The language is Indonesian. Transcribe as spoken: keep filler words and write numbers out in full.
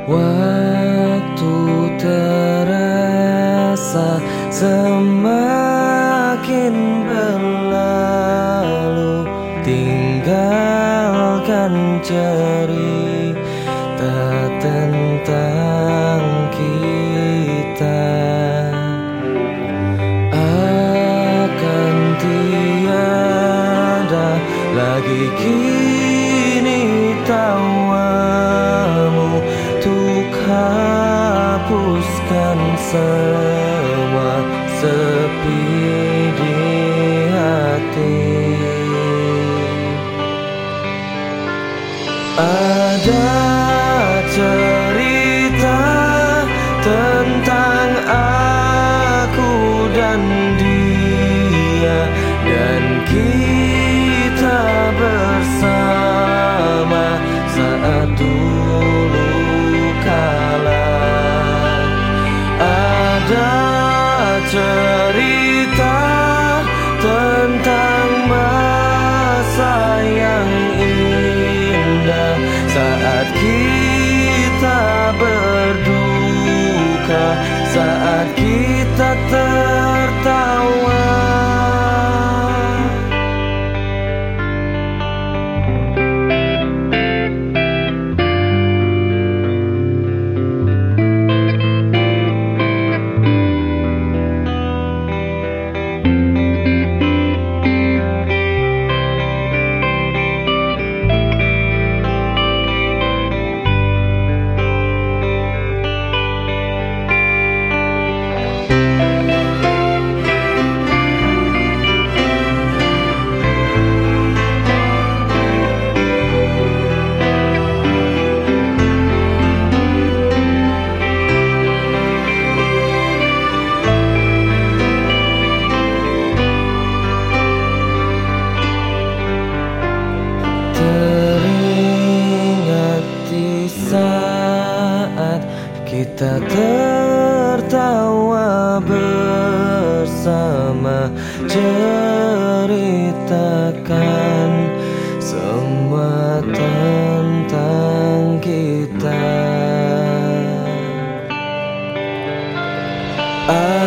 Waktu terasa semakin berlalu, tinggalkan cerita tentang kita. Akan tiada lagi kini tawamu untuk hapuskan semua sepi di hati. Ada cerita tentang aku dan dia, dan kita bersama saat dulu kala. Ada cerita tentang masa yang indah saat kita berduka, saat kita tertawa. Teringat di saat kita tertawa bersama, ceritakan semua tentang kita.